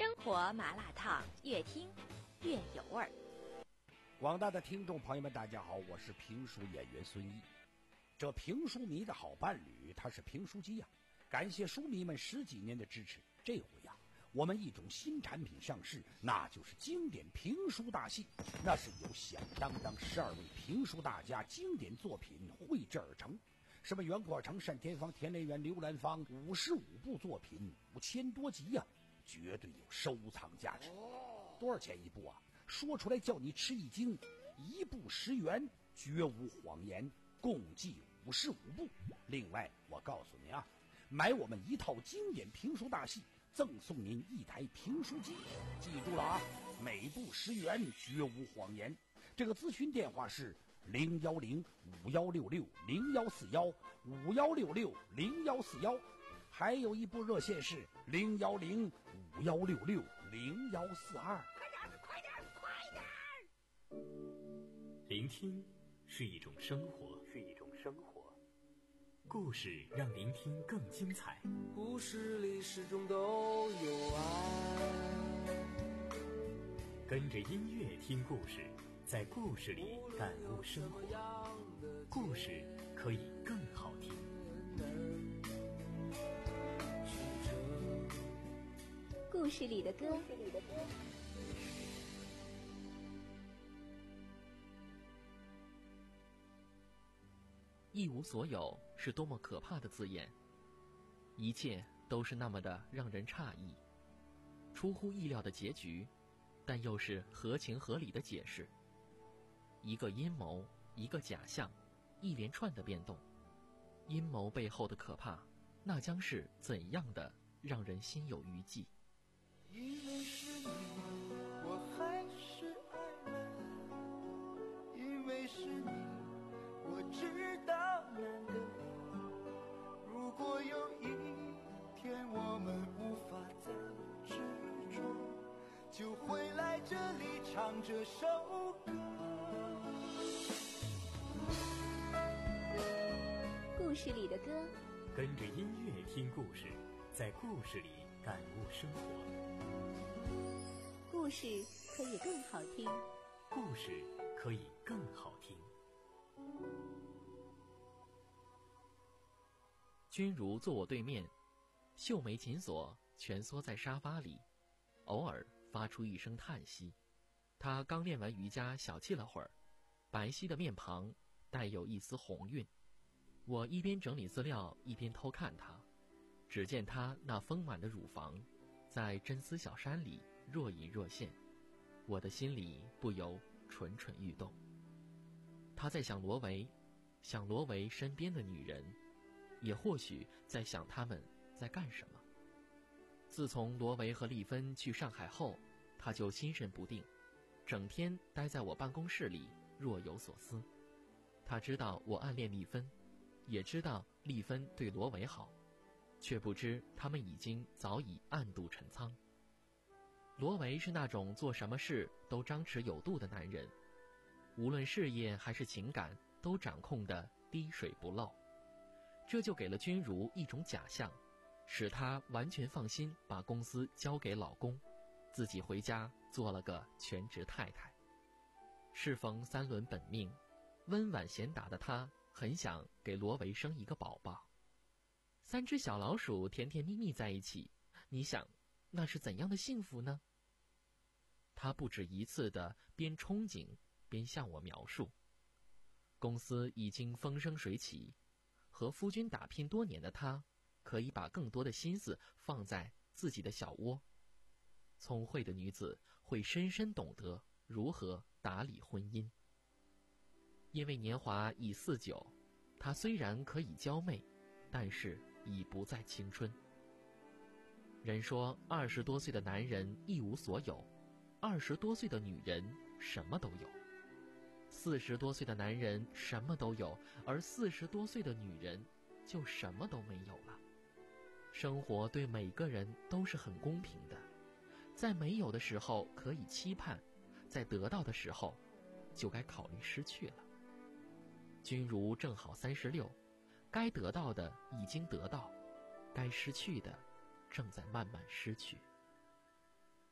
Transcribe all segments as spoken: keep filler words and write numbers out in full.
生活麻辣烫，越听越有味儿。 广大的听众朋友们，大家好，我是评书演员孙一。这评书迷的好伴侣，他是评书机呀、啊！感谢书迷们十几年的支持。这回呀、啊，我们一种新产品上市，那就是经典评书大戏。那是由响当当十二位评书大家经典作品绘制而成。什么袁阔成、单田芳、田连元、刘兰芳，五十五部作品，五千多集呀、啊，绝对有收藏价值。多少钱一部啊？说出来叫你吃一惊，一部十元，绝无谎言，共计五十五部。另外，我告诉您啊，买我们一套经典评书大戏，赠送您一台评书机。记住了啊，每部十元，绝无谎言。这个咨询电话是零幺零五幺六六零幺四幺五幺六六零幺四幺，还有一部热线是零幺零五幺六六零幺四二。 快点，快点！聆听是一种生活，是一种生活。故事让聆听更精彩。 故事里始终都有爱。 跟着音乐听故事，在故事里感悟生活。故事可以更好听。 故事里的歌。 一无所有是多么可怕的字眼，一切都是那么的让人诧异，出乎意料的结局，但又是合情合理的解释。一个阴谋，一个假象，一连串的变动，阴谋背后的可怕，那将是怎样的让人心有余悸。 因为是你，我还是爱了，因为是你，我知道难得。如果有一天我们无法再执着，就会来这里唱这首歌。 故事里的歌， 跟着音乐听故事，在故事里感悟生活。 故事可以更好听， 故事可以更好听。 君如坐我对面，秀眉紧锁，蜷缩在沙发里，偶尔发出一声叹息。他刚练完瑜伽，小憩了会儿，白皙的面庞带有一丝红晕。我一边整理资料，一边偷看他，只见他那丰满的乳房在真丝小衫里若隐若现，我的心里不由蠢蠢欲动。他在想罗维，想罗维身边的女人，也或许在想他们在干什么。自从罗维和丽芬去上海后，他就心神不定，整天待在我办公室里若有所思。他知道我暗恋丽芬，也知道丽芬对罗维好，却不知他们已经早已暗度陈仓。罗维是那种做什么事都张弛有度的男人，无论事业还是情感都掌控得滴水不漏，这就给了君如一种假象，使她完全放心把公司交给老公，自己回家做了个全职太太。适逢三轮本命，温婉贤达的她很想给罗维生一个宝宝。三只小老鼠甜甜蜜蜜在一起，你想那是怎样的幸福呢？他不止一次地边憧憬边向我描述。公司已经风生水起，和夫君打拼多年的他，可以把更多的心思放在自己的小窝。聪慧的女子会深深懂得如何打理婚姻。因为年华已四九，她虽然可以娇媚，但是已不再青春。人说二十多岁的男人一无所有，二十多岁的女人什么都有。四十多岁的男人什么都有，而四十多岁的女人就什么都没有了。生活对每个人都是很公平的，在没有的时候可以期盼，在得到的时候就该考虑失去了。君如正好三十六，该得到的已经得到，该失去的正在慢慢失去。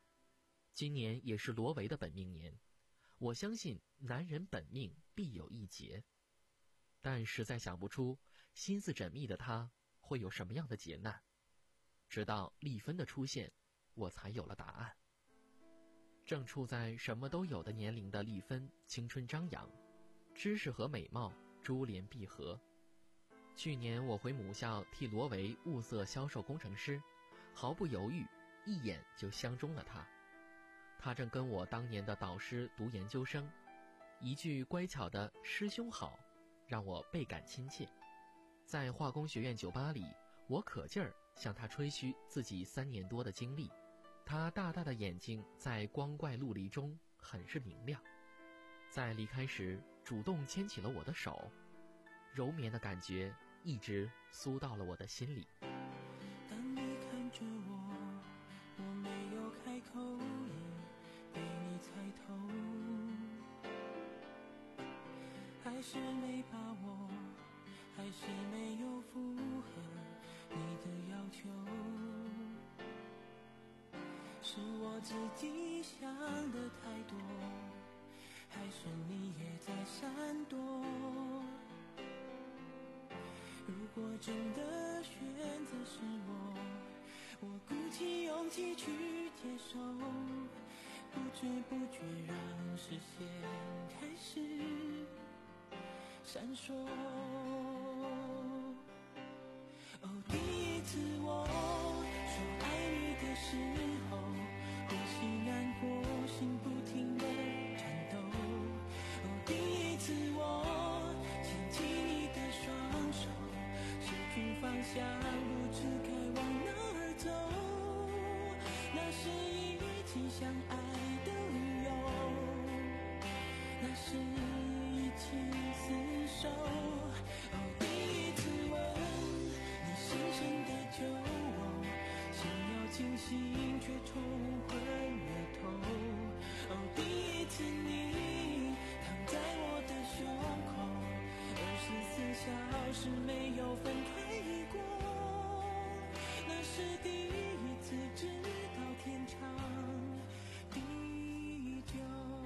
今年也是罗维的本命年，我相信男人本命必有一劫，但实在想不出心思缜密的他会有什么样的劫难。直到丽芬的出现，我才有了答案。正处在什么都有的年龄的丽芬，青春张扬，知识和美貌珠联璧合。去年我回母校替罗维物色销售工程师，毫不犹豫，一眼就相中了他。他正跟我当年的导师读研究生，一句乖巧的师兄好让我倍感亲切。在化工学院酒吧里，我可劲儿向他吹嘘自己三年多的经历，他大大的眼睛在光怪陆离中很是明亮。在离开时主动牵起了我的手，柔绵的感觉一直酥到了我的心里。 当你看着我，我没有开口，被你猜透，还是没把握，还是没有符合你的要求，是我自己想的太多，还是你也在闪躲？如果真的选择是我，我鼓起勇气去接受，不知不觉让视线开始闪烁。哦，第一次我说爱你的时候，呼吸难过，心不停地颤抖。哦，第一次我牵起你的双手，失去方向，不知该往哪儿走。那是一起相爱的理由，那是一起厮守。哦，第一次吻你深深的酒窝，想要清醒却冲昏了头。哦，第一次你躺在我的胸口，二十四小时没有分开过，那是第一次知道天长地久。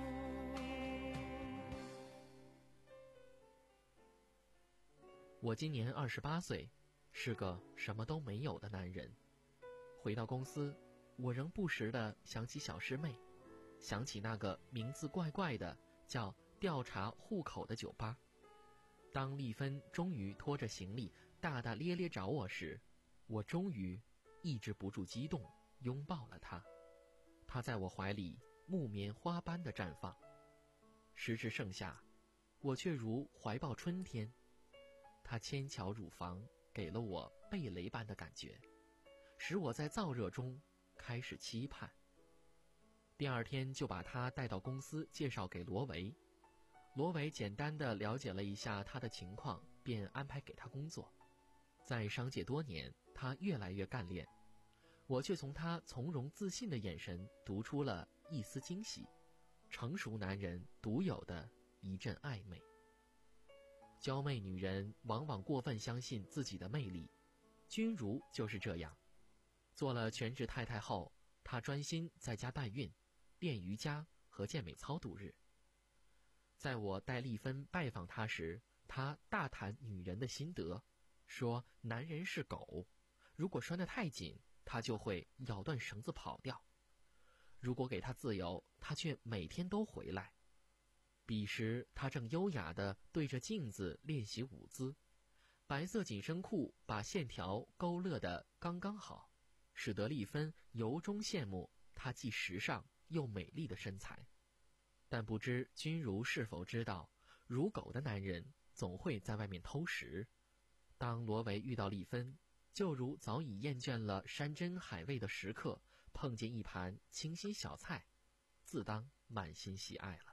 我今年二十八岁，是个什么都没有的男人。回到公司，我仍不时地想起小师妹，想起那个名字怪怪的叫调查户口的酒吧。当丽芬终于拖着行李大大咧咧找我时，我终于抑制不住激动，拥抱了她。她在我怀里木棉花般的绽放。时至盛夏，我却如怀抱春天。她纤巧乳房给了我蓓蕾般的感觉，使我在燥热中开始期盼。第二天就把她带到公司介绍给罗维。罗维简单地了解了一下她的情况，便安排给她工作。在商界多年，她越来越干练，我却从她从容自信的眼神读出了一丝惊喜，成熟男人独有的一阵暧昧。娇媚女人往往过分相信自己的魅力，君如就是这样。做了全职太太后，她专心在家代孕、练瑜伽和健美操度日。在我带丽芬拜访她时，她大谈女人的心得，说男人是狗，如果拴得太紧，他就会咬断绳子跑掉；如果给他自由，他却每天都回来。彼时他正优雅地对着镜子练习舞姿，白色紧身裤把线条勾勒得刚刚好，使得丽芬由衷羡慕他既时尚又美丽的身材。但不知君如是否知道，如狗的男人总会在外面偷食。当罗维遇到丽芬，就如早已厌倦了山珍海味的食客碰见一盘清新小菜，自当满心喜爱了。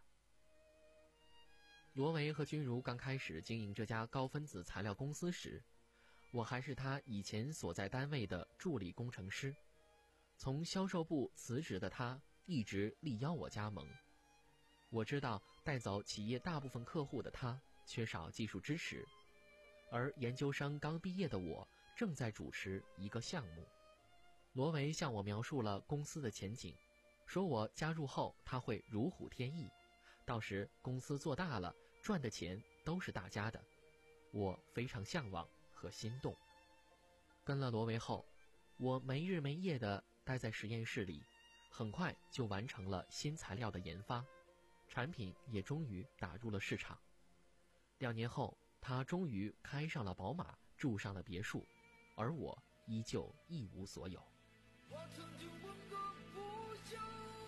罗维和君如刚开始经营这家高分子材料公司时，我还是他以前所在单位的助理工程师。从销售部辞职的他一直力邀我加盟。我知道带走企业大部分客户的他缺少技术支持，而研究生刚毕业的我正在主持一个项目。罗维向我描述了公司的前景， 说我加入后他会如虎添翼，到时公司做大了，赚的钱都是大家的。我非常向往和心动。跟了罗维后，我没日没夜地待在实验室里，很快就完成了新材料的研发，产品也终于打入了市场。两年后，他终于开上了宝马，住上了别墅，而我依旧一无所有。 我曾经问个不休，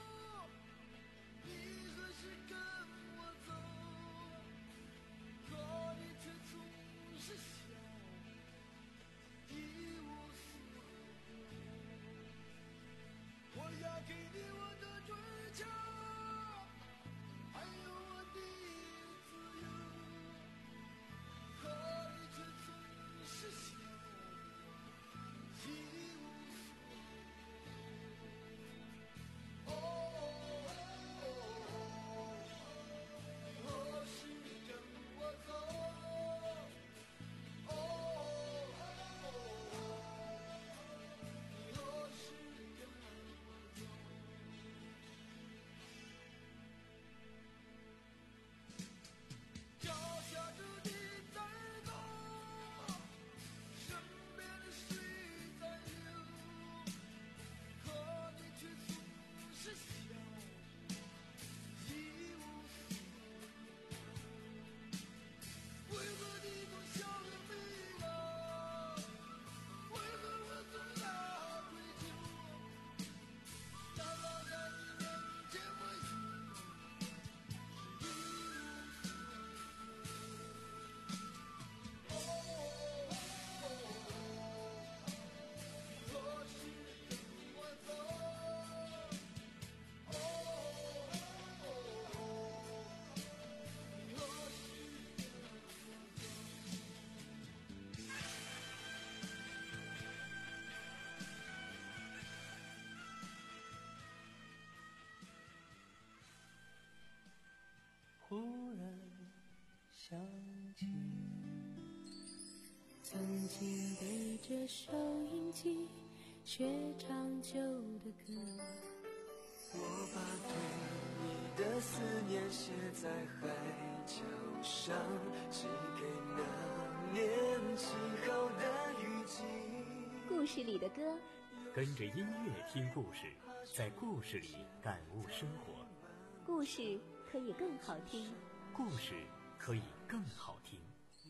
你何时跟我走？可你却总是笑，一无所有。我要给你我的追求，还有我的自由，可你却总是笑，一无所有。何时跟我走？你何时跟我走？脚下着你在走，身边的水在流，可你却总是笑，一无所有。为何你总笑得迷了？为何我总要追求？难道在你面前我有是一无所有？何时跟我走？你何时跟我走？忽然想起， 曾经对着收音机学唱旧的歌， 我把对你的思念写在海角上，寄给那年起好的雨季。 故事里的歌， 跟着音乐听故事，在故事里感悟生活。 故事可以更好听。 故事可以更好听。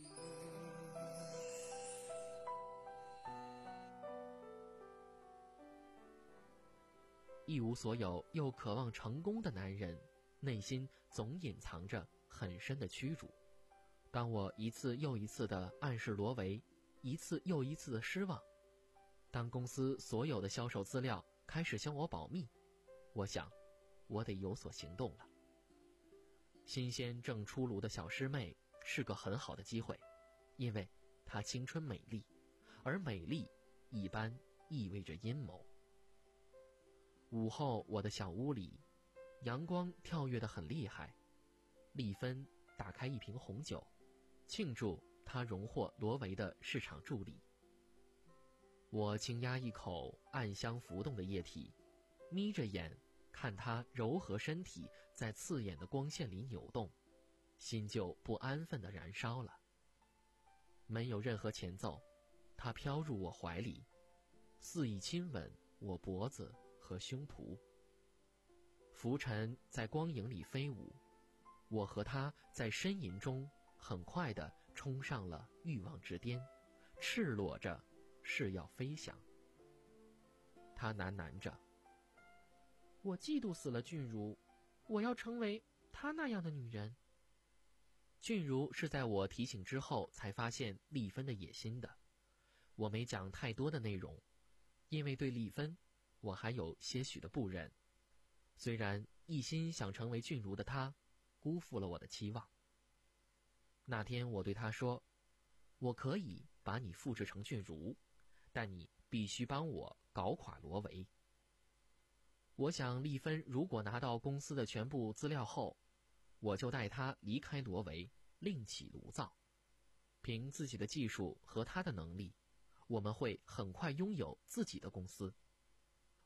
一无所有又渴望成功的男人，内心总隐藏着很深的屈辱。当我一次又一次地暗示罗维，一次又一次的失望，当公司所有的销售资料开始向我保密，我想我得有所行动了。新鲜正出炉的小师妹是个很好的机会，因为她青春美丽，而美丽一般意味着阴谋。午后，我的小屋里，阳光跳跃得很厉害。丽芬打开一瓶红酒，庆祝她荣获罗维的市场助理。我轻压一口暗香浮动的液体，眯着眼看她柔和身体在刺眼的光线里扭动，心就不安分地燃烧了。没有任何前奏，她飘入我怀里，肆意亲吻我脖子和胸脯。浮尘在光影里飞舞，我和他在呻吟中很快地冲上了欲望之巅，赤裸着誓要飞翔。他喃喃着：我嫉妒死了俊如，我要成为她那样的女人。俊如是在我提醒之后才发现丽芬的野心的。我没讲太多的内容，因为对丽芬我还有些许的不忍。虽然一心想成为俊如的他辜负了我的期望。那天我对他说，我可以把你复制成俊如，但你必须帮我搞垮罗维。我想丽芬如果拿到公司的全部资料后，我就带他离开罗维，另起炉灶。凭自己的技术和他的能力，我们会很快拥有自己的公司。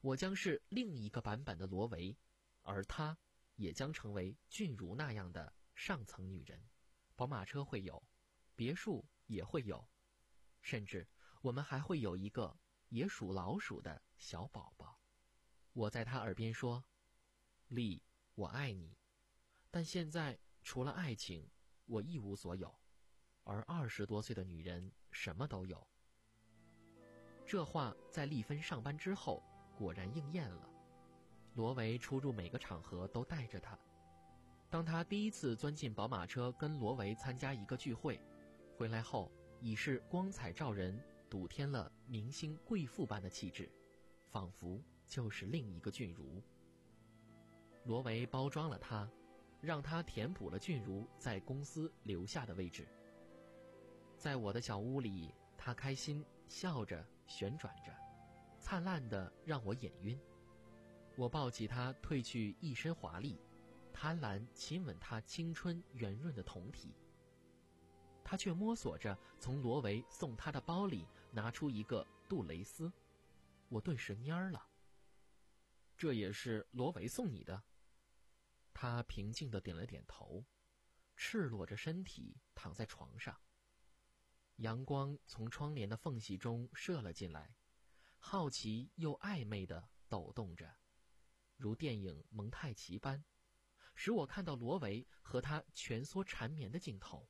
我将是另一个版本的罗维，而她也将成为俊如那样的上层女人。宝马车会有，别墅也会有，甚至我们还会有一个也属老鼠的小宝宝。我在她耳边说：丽，我爱你，但现在除了爱情，我一无所有。而二十多岁的女人什么都有。这话在丽芬上班之后果然应验了。罗维出入每个场合都带着她。当他第一次钻进宝马车跟罗维参加一个聚会，回来后已是光彩照人，赌添了明星贵妇般的气质，仿佛就是另一个俊如。罗维包装了他，让他填补了俊如在公司留下的位置。在我的小屋里，他开心笑着旋转着，灿烂的让我眼晕。我抱起他褪去一身华丽，贪婪亲吻他青春圆润的胴体。他却摸索着从罗维送他的包里拿出一个杜蕾斯，我顿时蔫儿了。这也是罗维送你的？他平静地点了点头，赤裸着身体躺在床上。阳光从窗帘的缝隙中射了进来，好奇又暧昧地抖动着，如电影蒙太奇般，使我看到罗维和他蜷缩缠绵的镜头。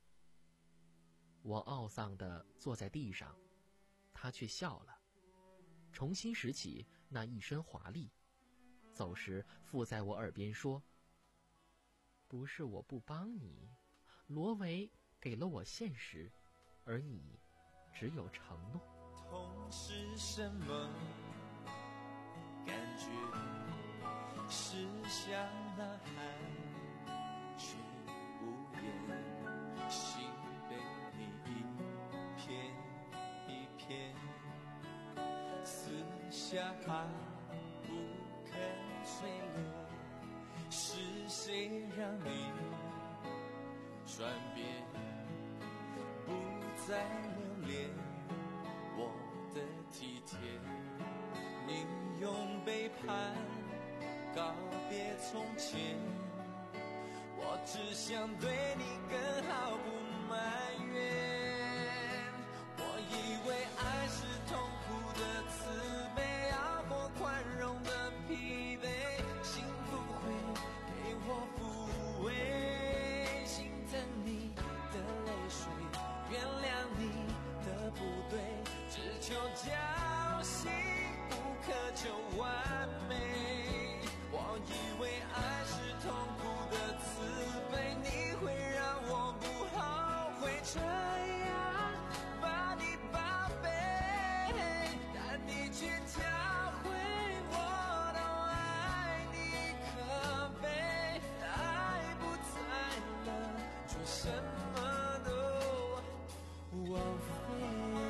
我懊丧地坐在地上，他却笑了，重新拾起那一身华丽，走时附在我耳边说：不是我不帮你，罗维给了我现实，而你只有承诺。 痛是什么感觉？是像呐喊却无言，心被你一片一片撕下，不肯碎裂。是谁让你转变，不再留恋我的体贴？你用背叛告别从前，我只想对你更好，不埋怨。我以为爱是痛苦的慈悲，要过宽容的疲惫，幸福会给我抚慰，心疼你的泪水，原谅你的不对，只求侥幸，不苛求完美。我以为爱是痛苦的慈悲，你会让我不后悔这样把你宝贝，但你却教会我都爱你可悲。爱不在了，却什么都枉费。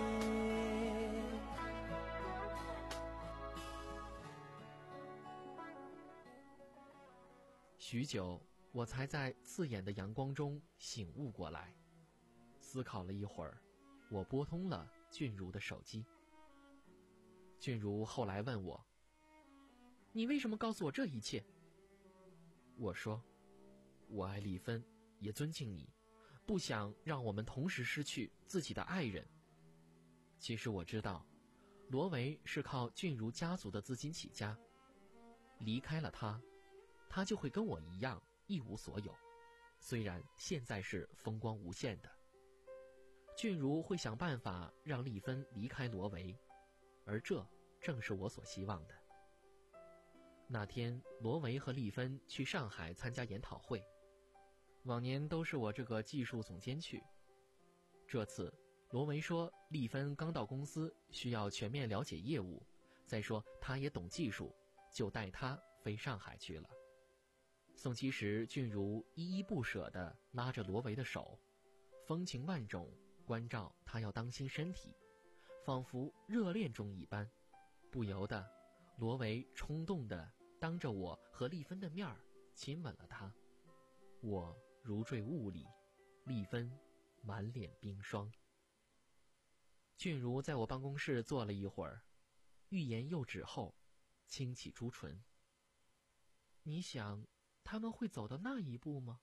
许久，我才在刺眼的阳光中醒悟过来。思考了一会儿，我拨通了俊如的手机。俊如后来问我：你为什么告诉我这一切？我说：我爱丽芬，也尊敬你，不想让我们同时失去自己的爱人。其实我知道，罗维是靠俊如家族的资金起家，离开了他，他就会跟我一样一无所有，虽然现在是风光无限的。俊如会想办法让丽芬离开罗维，而这正是我所希望的。那天，罗维和丽芬去上海参加研讨会，往年都是我这个技术总监去。这次，罗维说丽芬刚到公司，需要全面了解业务，再说她也懂技术，就带她飞上海去了。送机时，俊如依依不舍地拉着罗维的手，风情万种，关照他要当心身体，仿佛热恋中一般。不由得，罗维冲动地当着我和丽芬的面儿亲吻了她。我如坠雾里，丽芬满脸冰霜。俊如在我办公室坐了一会儿，欲言又止后， 轻启朱唇。你想他们会走到那一步吗？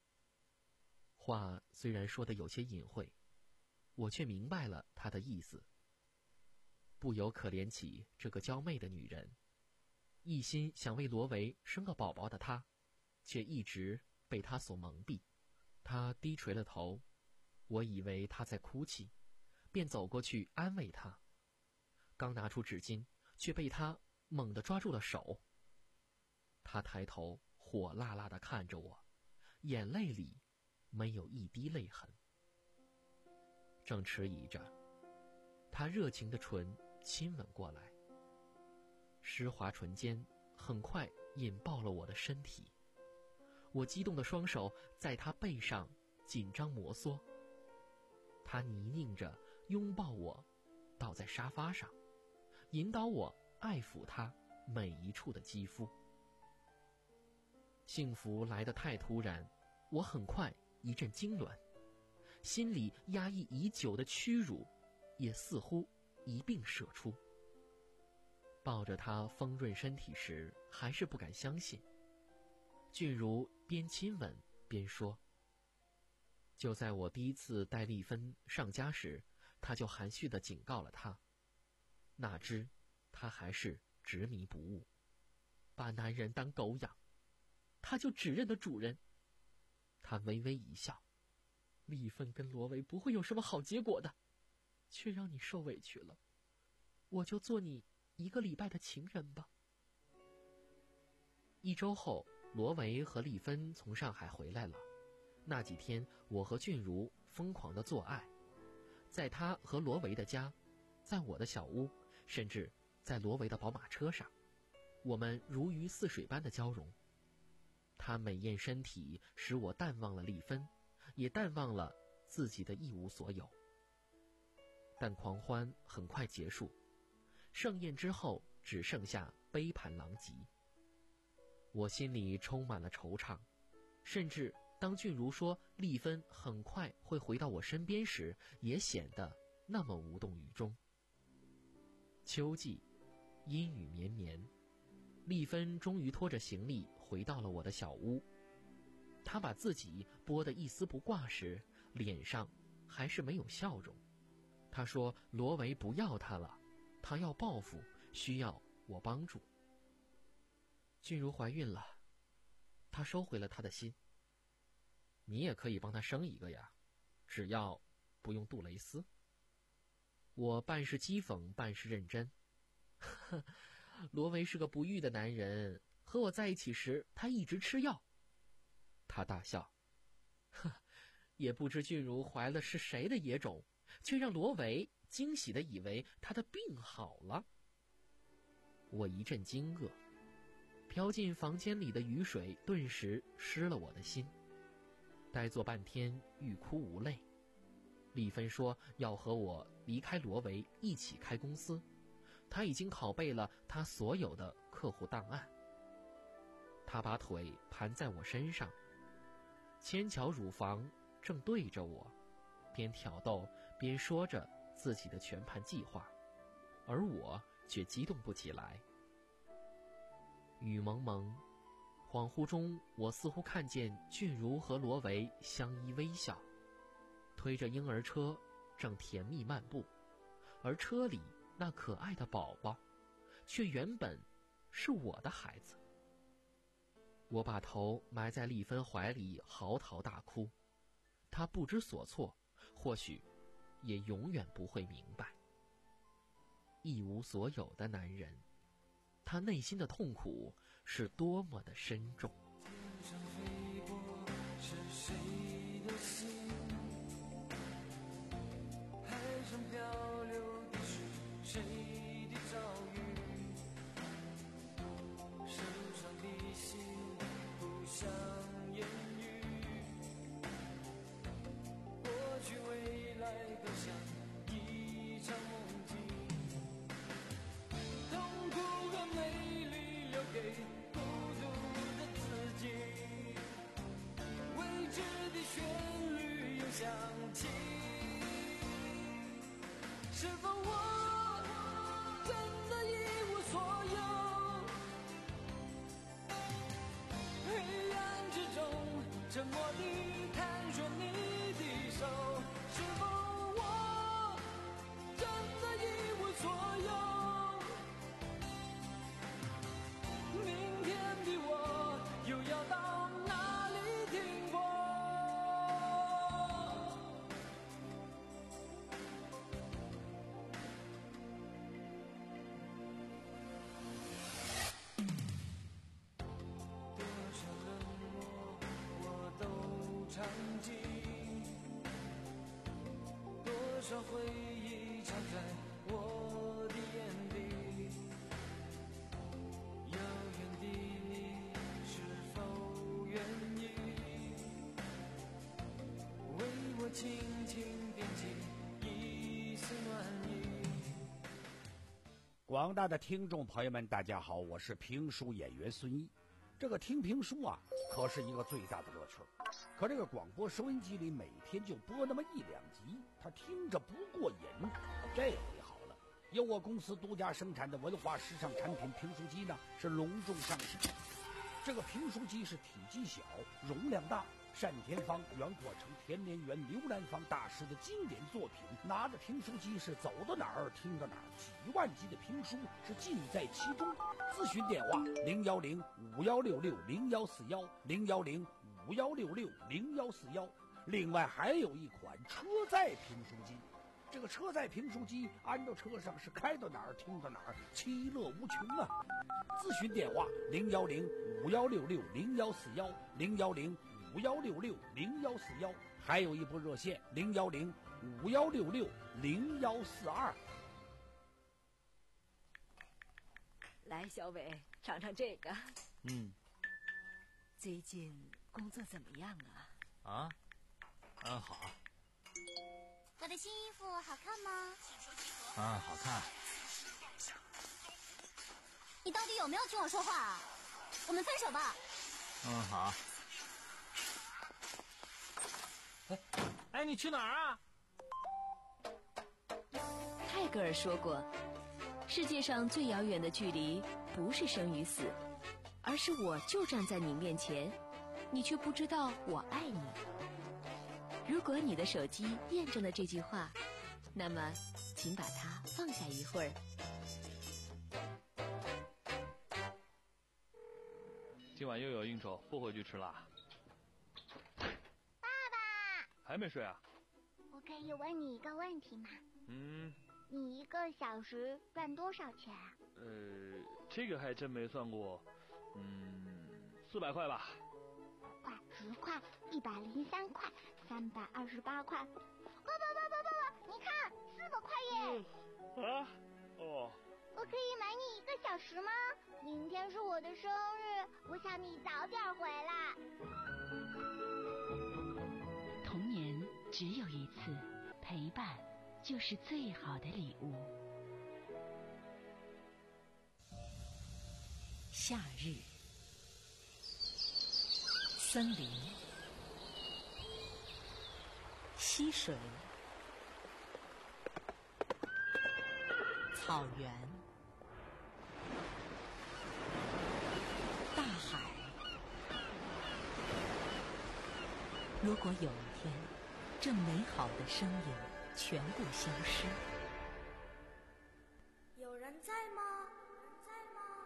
话虽然说得有些隐晦，我却明白了他的意思。不由可怜起这个娇媚的女人，一心想为罗维生个宝宝的她，却一直被他所蒙蔽。她低垂了头，我以为她在哭泣，便走过去安慰她。刚拿出纸巾，却被他猛地抓住了手。他抬头火辣辣地看着我，眼泪里没有一滴泪痕。正迟疑着，他热情的唇亲吻过来，湿滑唇间很快引爆了我的身体。我激动的双手在他背上紧张摩挲，他泥泞着拥抱我，倒在沙发上，引导我爱抚他每一处的肌肤。幸福来得太突然，我很快一阵痉挛，心里压抑已久的屈辱也似乎一并射出。抱着他丰润身体时，还是不敢相信。俊如边亲吻边说，就在我第一次带丽芬上家时，他就含蓄地警告了他，哪知他还是执迷不悟，把男人当狗养，他就只认得主人。他微微一笑，丽芬跟罗维不会有什么好结果的，却让你受委屈了，我就做你一个礼拜的情人吧。一周后，罗维和丽芬从上海回来了。那几天，我和俊如疯狂地做爱，在他和罗维的家，在我的小屋，甚至在罗维的宝马车上，我们如鱼似水般的交融。他美艳身体使我淡忘了丽芬，也淡忘了自己的一无所有。但狂欢很快结束，盛宴之后只剩下杯盘狼藉。我心里充满了惆怅，甚至当俊如说丽芬很快会回到我身边时，也显得那么无动于衷。秋季，阴雨绵绵，丽芬终于拖着行李回到了我的小屋。她把自己剥得一丝不挂时，脸上还是没有笑容。她说罗维不要她了，她要报复，需要我帮助。俊如怀孕了，她收回了她的心。你也可以帮她生一个呀，只要不用杜蕾斯。我半是讥讽，半是认真。呵，罗维是个不育的男人，和我在一起时，他一直吃药。他大笑，呵，也不知俊如怀了是谁的野种，却让罗维惊喜地以为他的病好了。我一阵惊愕，飘进房间里的雨水顿时湿了我的心，呆坐半天，欲哭无泪。丽芬说要和我离开罗维，一起开公司。他已经拷贝了他所有的客户档案。他把腿盘在我身上，纤巧乳房正对着我，边挑逗边说着自己的全盘计划，而我却激动不起来。雨蒙蒙，恍惚中我似乎看见俊如和罗维相依微笑，推着婴儿车正甜蜜漫步，而车里那可爱的宝宝却原本是我的孩子。我把头埋在丽芬怀里嚎啕大哭，她不知所措，或许也永远不会明白。一无所有的男人，他内心的痛苦是多么的深重。 天上飞过是谁的心，海上漂流的是谁的遭遇，手上的心不想言语，过去未来都像一场梦境，痛苦和美丽留给孤独的自己，未知的旋律又响起，是否我真的一无所有， 场景，多少回忆藏在我的眼底，遥远的你是否愿意为我轻轻点起一丝暖意。 广大的听众朋友们大家好，我是评书演员孙一。这个听评书啊可是一个最大的乐趣，可这个广播收音机里每天就播那么一两集，他听着不过瘾。这回好了，由我公司独家生产的文化时尚产品评书机呢是隆重上市。这个评书机是体积小容量大，单田芳、袁阔成、田连元、刘兰芳大师的经典作品，拿着评书机是走到哪儿听到哪儿，几万集的评书是尽在其中。咨询电话零幺零五幺六六零幺四幺零幺零五幺六六零幺四幺。另外还有一款车载评书机，这个车载评书机安到车上是开到哪儿听到哪儿，其乐无穷啊！咨询电话零幺零五幺六六零幺四幺零幺零五幺六六零幺四幺，还有一部热线零幺零五幺六六零幺四二。 来，小伟，尝尝这个。 嗯。 最近工作怎么样啊？ 啊？嗯，好。 我的新衣服好看吗？ 啊，好看。 你到底有没有听我说话啊？我们分手吧。 嗯，好。哎，哎，你去哪儿啊？ 泰戈尔说过，世界上最遥远的距离不是生与死，而是我就站在你面前，你却不知道我爱你。如果你的手机验证了这句话，那么请把它放下一会儿。 今晚又有应酬，不回去吃啦。 爸爸， 还没睡啊？ 我可以问你一个问题吗？ 嗯。 你一个小时赚多少钱啊？ 呃，这个还真没算过。嗯，四百块吧。 块、十块、一百零三块、三百二十八块。不不不不不不，你看，四百块耶！ 嗯、啊？哦。 我可以买你一个小时吗？明天是我的生日，我想你早点回来。 童年只有一次，陪伴就是最好的礼物。夏日，森林，溪水，草原，大海。如果有一天，这美好的声音全部消失， 有人在吗？在吗？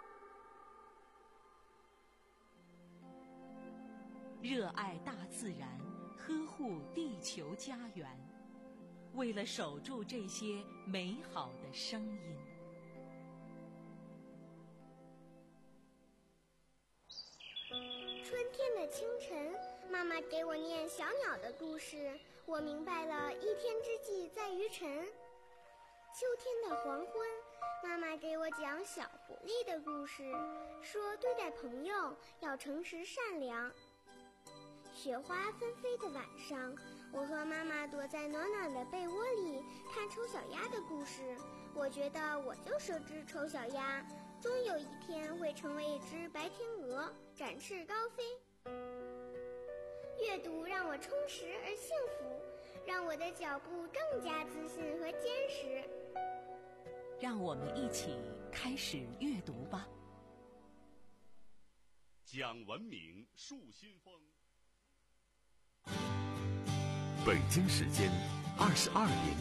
热爱大自然，呵护地球家园，为了守住这些美好的声音。 春天的清晨，妈妈给我念小鸟的故事，我明白了一天之计在于晨。秋天的黄昏，妈妈给我讲小狐狸的故事，说对待朋友要诚实善良。雪花纷飞的晚上，我和妈妈躲在暖暖的被窝里看丑小鸭的故事，我觉得我就是只丑小鸭，终有一天会成为一只白天鹅，展翅高飞。阅读让我充实而幸福，让我的脚步更加自信和坚实。 让我们一起开始阅读吧。 讲文明树新风。 北京时间二十二点